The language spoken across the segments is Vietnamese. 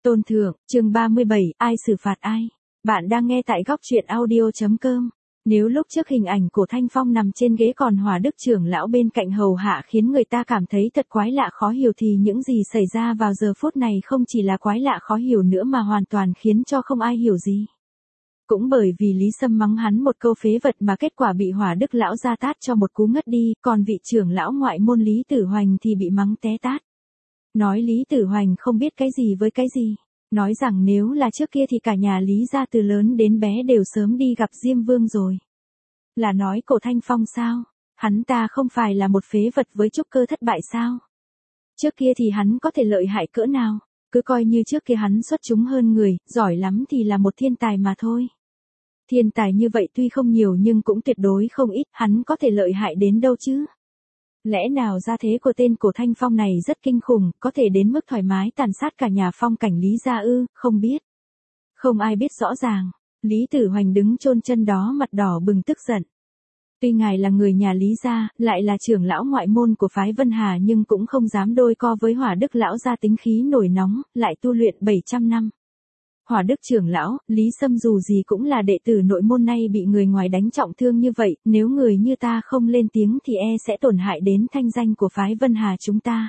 Tôn thượng, chương 37, ai xử phạt ai? Bạn đang nghe tại góc truyện audio.com. Nếu lúc trước hình ảnh của Thanh Phong nằm trên ghế còn Hòa Đức trưởng lão bên cạnh hầu hạ khiến người ta cảm thấy thật quái lạ khó hiểu thì những gì xảy ra vào giờ phút này không chỉ là quái lạ khó hiểu nữa mà hoàn toàn khiến cho không ai hiểu gì. Cũng bởi vì Lý Sâm mắng hắn một câu phế vật mà kết quả bị Hòa Đức lão ra tát cho một cú ngất đi, còn vị trưởng lão ngoại môn Lý Tử Hoành thì bị mắng té tát. Nói Lý Tử Hoành không biết cái gì với cái gì. Nói rằng nếu là trước kia thì cả nhà Lý gia từ lớn đến bé đều sớm đi gặp Diêm Vương rồi. Là nói cổ Thanh Phong sao? Hắn ta không phải là một phế vật với trúc cơ thất bại sao? Trước kia thì hắn có thể lợi hại cỡ nào? Cứ coi như trước kia hắn xuất chúng hơn người, giỏi lắm thì là một thiên tài mà thôi. Thiên tài như vậy tuy không nhiều nhưng cũng tuyệt đối không ít, hắn có thể lợi hại đến đâu chứ? Lẽ nào gia thế của tên cổ Thanh Phong này rất kinh khủng, có thể đến mức thoải mái tàn sát cả nhà Phong cảnh Lý gia ư? Không biết. Không ai biết rõ ràng. Lý Tử Hoành đứng chôn chân đó mặt đỏ bừng tức giận. Tuy ngài là người nhà Lý gia, lại là trưởng lão ngoại môn của phái Vân Hà nhưng cũng không dám đôi co với Hòa Đức lão gia tính khí nổi nóng, lại tu luyện 700 năm. Hòa Đức trưởng lão, Lý Sâm dù gì cũng là đệ tử nội môn nay bị người ngoài đánh trọng thương như vậy, nếu người như ta không lên tiếng thì sẽ tổn hại đến thanh danh của phái Vân Hà chúng ta.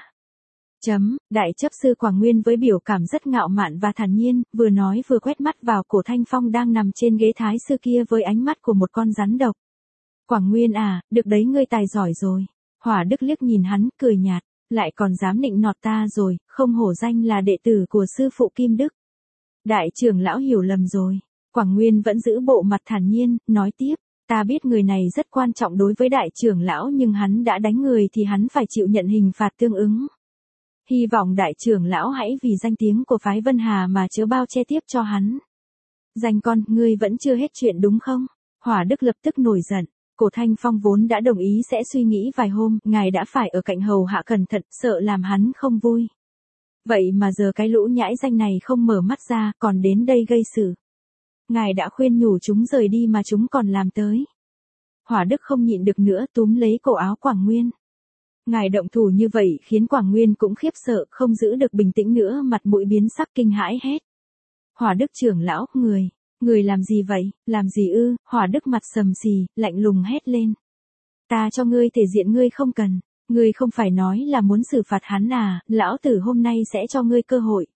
Đại chấp sư Quảng Nguyên với biểu cảm rất ngạo mạn và thản nhiên, vừa nói vừa quét mắt vào cổ Thanh Phong đang nằm trên ghế thái sư kia với ánh mắt của một con rắn độc. Quảng Nguyên à, được đấy ngươi tài giỏi rồi. Hòa Đức liếc nhìn hắn, cười nhạt, lại còn dám nịnh nọt ta rồi, không hổ danh là đệ tử của sư phụ Kim Đức. Đại trưởng lão hiểu lầm rồi. Quảng Nguyên vẫn giữ bộ mặt thản nhiên, nói tiếp, ta biết người này rất quan trọng đối với đại trưởng lão nhưng hắn đã đánh người thì hắn phải chịu nhận hình phạt tương ứng. Hy vọng đại trưởng lão hãy vì danh tiếng của phái Vân Hà mà chớ bao che tiếp cho hắn. Danh con, ngươi vẫn chưa hết chuyện đúng không? Hòa Đức lập tức nổi giận. Cổ Thanh Phong vốn đã đồng ý sẽ suy nghĩ vài hôm, ngài đã phải ở cạnh hầu hạ cẩn thận, sợ làm hắn không vui. Vậy mà giờ cái lũ nhãi danh này không mở mắt ra, còn đến đây gây sự. Ngài đã khuyên nhủ chúng rời đi mà chúng còn làm tới. Hòa Đức không nhịn được nữa túm lấy cổ áo Quảng Nguyên. Ngài động thủ như vậy khiến Quảng Nguyên cũng khiếp sợ, không giữ được bình tĩnh nữa, mặt mũi biến sắc kinh hãi hét. Hòa Đức trưởng lão, người làm gì vậy, làm gì ư? Hòa Đức mặt sầm xì, lạnh lùng hét lên. Ta cho ngươi thể diện ngươi không cần. Ngươi không phải nói là muốn xử phạt hắn à, lão tử hôm nay sẽ cho ngươi cơ hội.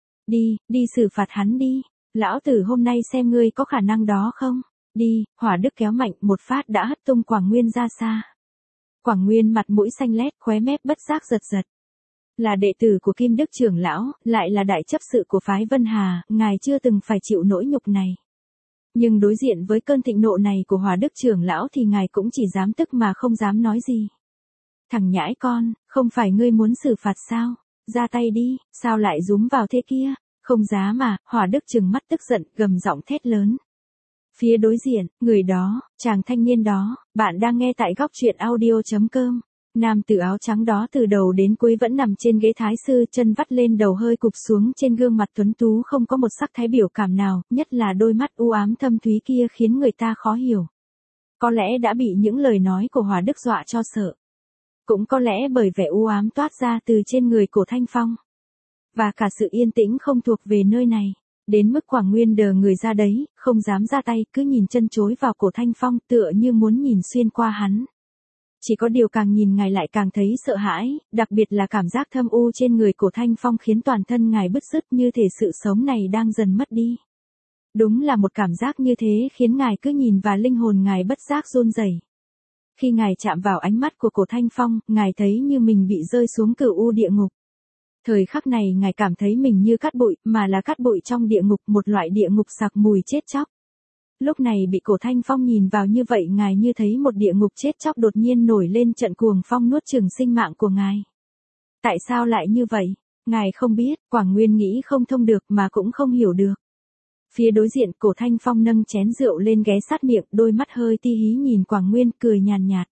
Đi xử phạt hắn đi, lão tử hôm nay xem ngươi có khả năng đó không, đi, Hòa Đức kéo mạnh một phát đã hất tung Quảng Nguyên ra xa. Quảng Nguyên mặt mũi xanh lét, khóe mép bất giác giật giật. Là đệ tử của Kim Đức trưởng lão, lại là đại chấp sự của phái Vân Hà, ngài chưa từng phải chịu nỗi nhục này. Nhưng đối diện với cơn thịnh nộ này của Hòa Đức trưởng lão thì ngài cũng chỉ dám tức mà không dám nói gì. Thằng nhãi con, không phải ngươi muốn xử phạt sao? Ra tay đi, sao lại dúm vào thế kia? Không dám mà, Hòa Đức trừng mắt tức giận, gầm giọng thét lớn. Phía đối diện, người đó, chàng thanh niên đó, bạn đang nghe tại góc truyện audio.com. Nam tử áo trắng đó từ đầu đến cuối vẫn nằm trên ghế thái sư, chân vắt lên đầu hơi cụp xuống, trên gương mặt tuấn tú không có một sắc thái biểu cảm nào, nhất là đôi mắt u ám thâm thúy kia khiến người ta khó hiểu. Có lẽ đã bị những lời nói của Hòa Đức dọa cho sợ. Cũng có lẽ bởi vẻ u ám toát ra từ trên người cổ Thanh Phong. Và cả sự yên tĩnh không thuộc về nơi này. Đến mức Quảng Nguyên đờ người ra đấy, không dám ra tay, cứ nhìn chân chối vào cổ Thanh Phong tựa như muốn nhìn xuyên qua hắn. Chỉ có điều càng nhìn ngài lại càng thấy sợ hãi, đặc biệt là cảm giác thâm u trên người cổ Thanh Phong khiến toàn thân ngài bứt rứt như thể sự sống này đang dần mất đi. Đúng là một cảm giác như thế khiến ngài cứ nhìn và linh hồn ngài bất giác run rẩy. Khi ngài chạm vào ánh mắt của cổ Thanh Phong, ngài thấy như mình bị rơi xuống cửu u địa ngục. Thời khắc này ngài cảm thấy mình như cát bụi, mà là cát bụi trong địa ngục, một loại địa ngục sặc mùi chết chóc. Lúc này bị cổ Thanh Phong nhìn vào như vậy, ngài như thấy một địa ngục chết chóc đột nhiên nổi lên, trận cuồng phong nuốt chửng sinh mạng của ngài. Tại sao lại như vậy? Ngài không biết, Quảng Nguyên nghĩ không thông được mà cũng không hiểu được. Phía đối diện, cổ Thanh Phong nâng chén rượu lên ghé sát miệng, đôi mắt hơi ti hí nhìn Quảng Nguyên, cười nhàn nhạt.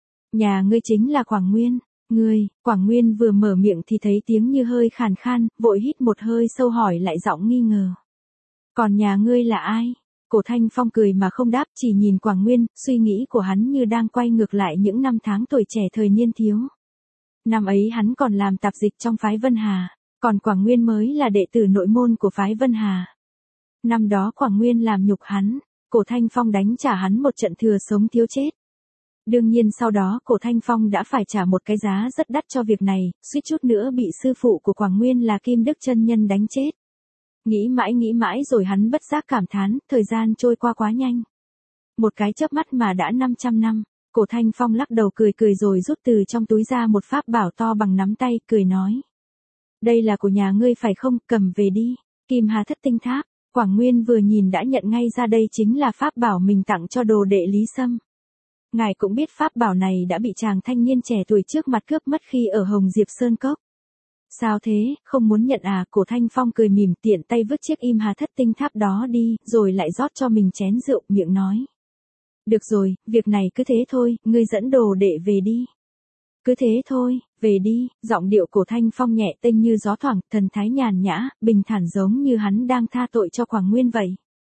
Nhà ngươi chính là Quảng Nguyên. Quảng Nguyên vừa mở miệng thì thấy tiếng như hơi khàn khan, vội hít một hơi sâu hỏi lại giọng nghi ngờ. Còn nhà ngươi là ai? Cổ Thanh Phong cười mà không đáp, chỉ nhìn Quảng Nguyên, suy nghĩ của hắn như đang quay ngược lại những năm tháng tuổi trẻ thời niên thiếu. Năm ấy hắn còn làm tạp dịch trong phái Vân Hà. Còn Quảng Nguyên mới là đệ tử nội môn của phái Vân Hà. Năm đó Quảng Nguyên làm nhục hắn, Cổ Thanh Phong đánh trả hắn một trận thừa sống thiếu chết. Đương nhiên sau đó Cổ Thanh Phong đã phải trả một cái giá rất đắt cho việc này, suýt chút nữa bị sư phụ của Quảng Nguyên là Kim Đức Chân Nhân đánh chết. Nghĩ mãi rồi hắn bất giác cảm thán, thời gian trôi qua quá nhanh. Một cái chớp mắt mà đã 500 năm, Cổ Thanh Phong lắc đầu cười rồi rút từ trong túi ra một pháp bảo to bằng nắm tay, cười nói. Đây là của nhà ngươi phải không, cầm về đi, Kim Hà Thất Tinh Tháp. Quảng Nguyên vừa nhìn đã nhận ngay ra đây chính là pháp bảo mình tặng cho đồ đệ Lý Sâm. Ngài cũng biết pháp bảo này đã bị chàng thanh niên trẻ tuổi trước mặt cướp mất khi ở Hồng Diệp Sơn Cốc. Sao thế, không muốn nhận à? Cổ Thanh Phong cười mỉm tiện tay vứt chiếc Im Hà Thất Tinh Tháp đó đi, rồi lại rót cho mình chén rượu, miệng nói. Được rồi, việc này cứ thế thôi, ngươi dẫn đồ đệ về đi. Cứ thế thôi, về đi, giọng điệu Cổ Thanh Phong nhẹ tênh như gió thoảng, thần thái nhàn nhã, bình thản giống như hắn đang tha tội cho Quảng Nguyên vậy.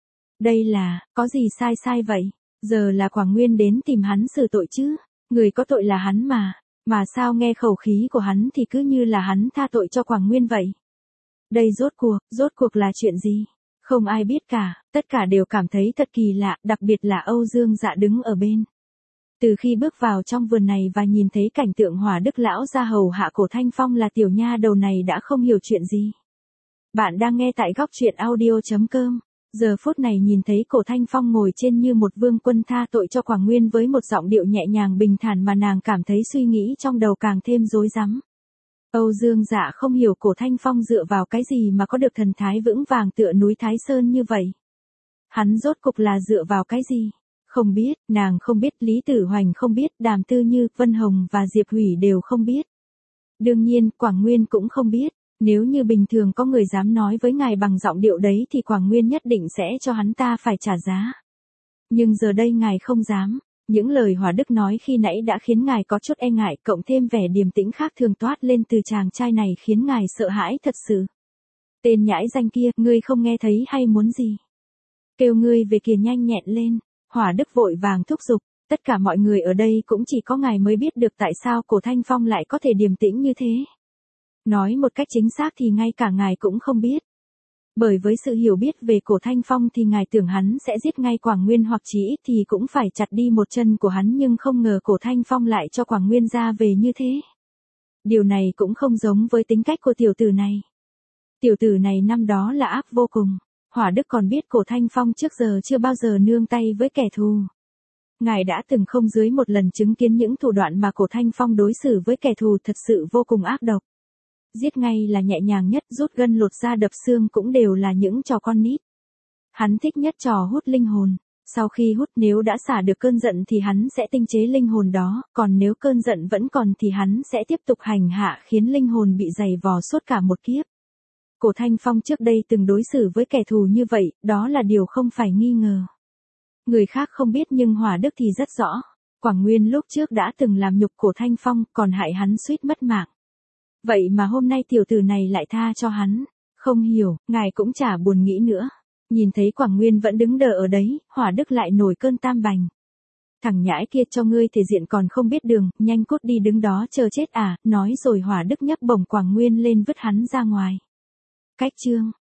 Đây là, có gì sai vậy? Giờ là Quảng Nguyên đến tìm hắn xử tội chứ, người có tội là hắn mà sao nghe khẩu khí của hắn thì cứ như là hắn tha tội cho Quảng Nguyên vậy. Đây rốt cuộc là chuyện gì? Không ai biết cả, tất cả đều cảm thấy thật kỳ lạ, đặc biệt là Âu Dương Dạ đứng ở bên. Từ khi bước vào trong vườn này và nhìn thấy cảnh tượng Hỏa Đức lão ra hầu hạ Cổ Thanh Phong là tiểu nha đầu này đã không hiểu chuyện gì. Bạn đang nghe tại góc truyện audio.com. Giờ phút này nhìn thấy Cổ Thanh Phong ngồi trên như một vương quân tha tội cho Quảng Nguyên với một giọng điệu nhẹ nhàng bình thản mà nàng cảm thấy suy nghĩ trong đầu càng thêm rối rắm. Âu Dương Dạ không hiểu Cổ Thanh Phong dựa vào cái gì mà có được thần thái vững vàng tựa núi Thái Sơn như vậy. Hắn rốt cục là dựa vào cái gì? Không biết, nàng không biết, Lý Tử Hoành không biết, Đàm Tư Như, Vân Hồng và Diệp Hủy đều không biết. Đương nhiên, Quảng Nguyên cũng không biết. Nếu như bình thường có người dám nói với ngài bằng giọng điệu đấy thì Quảng Nguyên nhất định sẽ cho hắn ta phải trả giá. Nhưng giờ đây ngài không dám. Những lời Hỏa Đức nói khi nãy đã khiến ngài có chút e ngại, cộng thêm vẻ điềm tĩnh khác thường toát lên từ chàng trai này khiến ngài sợ hãi thật sự. Tên nhãi danh kia, ngươi không nghe thấy hay muốn gì? Kêu ngươi về kìa, nhanh nhẹn lên. Hỏa Đức vội vàng thúc giục, tất cả mọi người ở đây cũng chỉ có ngài mới biết được tại sao Cổ Thanh Phong lại có thể điềm tĩnh như thế. Nói một cách chính xác thì ngay cả ngài cũng không biết. Bởi với sự hiểu biết về Cổ Thanh Phong thì ngài tưởng hắn sẽ giết ngay Quảng Nguyên hoặc chỉ ít thì cũng phải chặt đi một chân của hắn, nhưng không ngờ Cổ Thanh Phong lại cho Quảng Nguyên ra về như thế. Điều này cũng không giống với tính cách của tiểu tử này. Tiểu tử này năm đó là ác vô cùng. Hỏa Đức còn biết Cổ Thanh Phong trước giờ chưa bao giờ nương tay với kẻ thù. Ngài đã từng không dưới một lần chứng kiến những thủ đoạn mà Cổ Thanh Phong đối xử với kẻ thù thật sự vô cùng ác độc. Giết ngay là nhẹ nhàng nhất, rút gân lột da đập xương cũng đều là những trò con nít. Hắn thích nhất trò hút linh hồn. Sau khi hút, nếu đã xả được cơn giận thì hắn sẽ tinh chế linh hồn đó, còn nếu cơn giận vẫn còn thì hắn sẽ tiếp tục hành hạ khiến linh hồn bị dày vò suốt cả một kiếp. Cổ Thanh Phong trước đây từng đối xử với kẻ thù như vậy, đó là điều không phải nghi ngờ. Người khác không biết nhưng Hỏa Đức thì rất rõ. Quảng Nguyên lúc trước đã từng làm nhục Cổ Thanh Phong, còn hại hắn suýt mất mạng. Vậy mà hôm nay tiểu tử này lại tha cho hắn. Không hiểu, ngài cũng chả buồn nghĩ nữa. Nhìn thấy Quảng Nguyên vẫn đứng đờ ở đấy, Hỏa Đức lại nổi cơn tam bành. Thằng nhãi kia, cho ngươi thể diện còn không biết đường, nhanh cút đi, đứng đó chờ chết à, nói rồi Hỏa Đức nhấc bổng Quảng Nguyên lên vứt hắn ra ngoài. Cách chương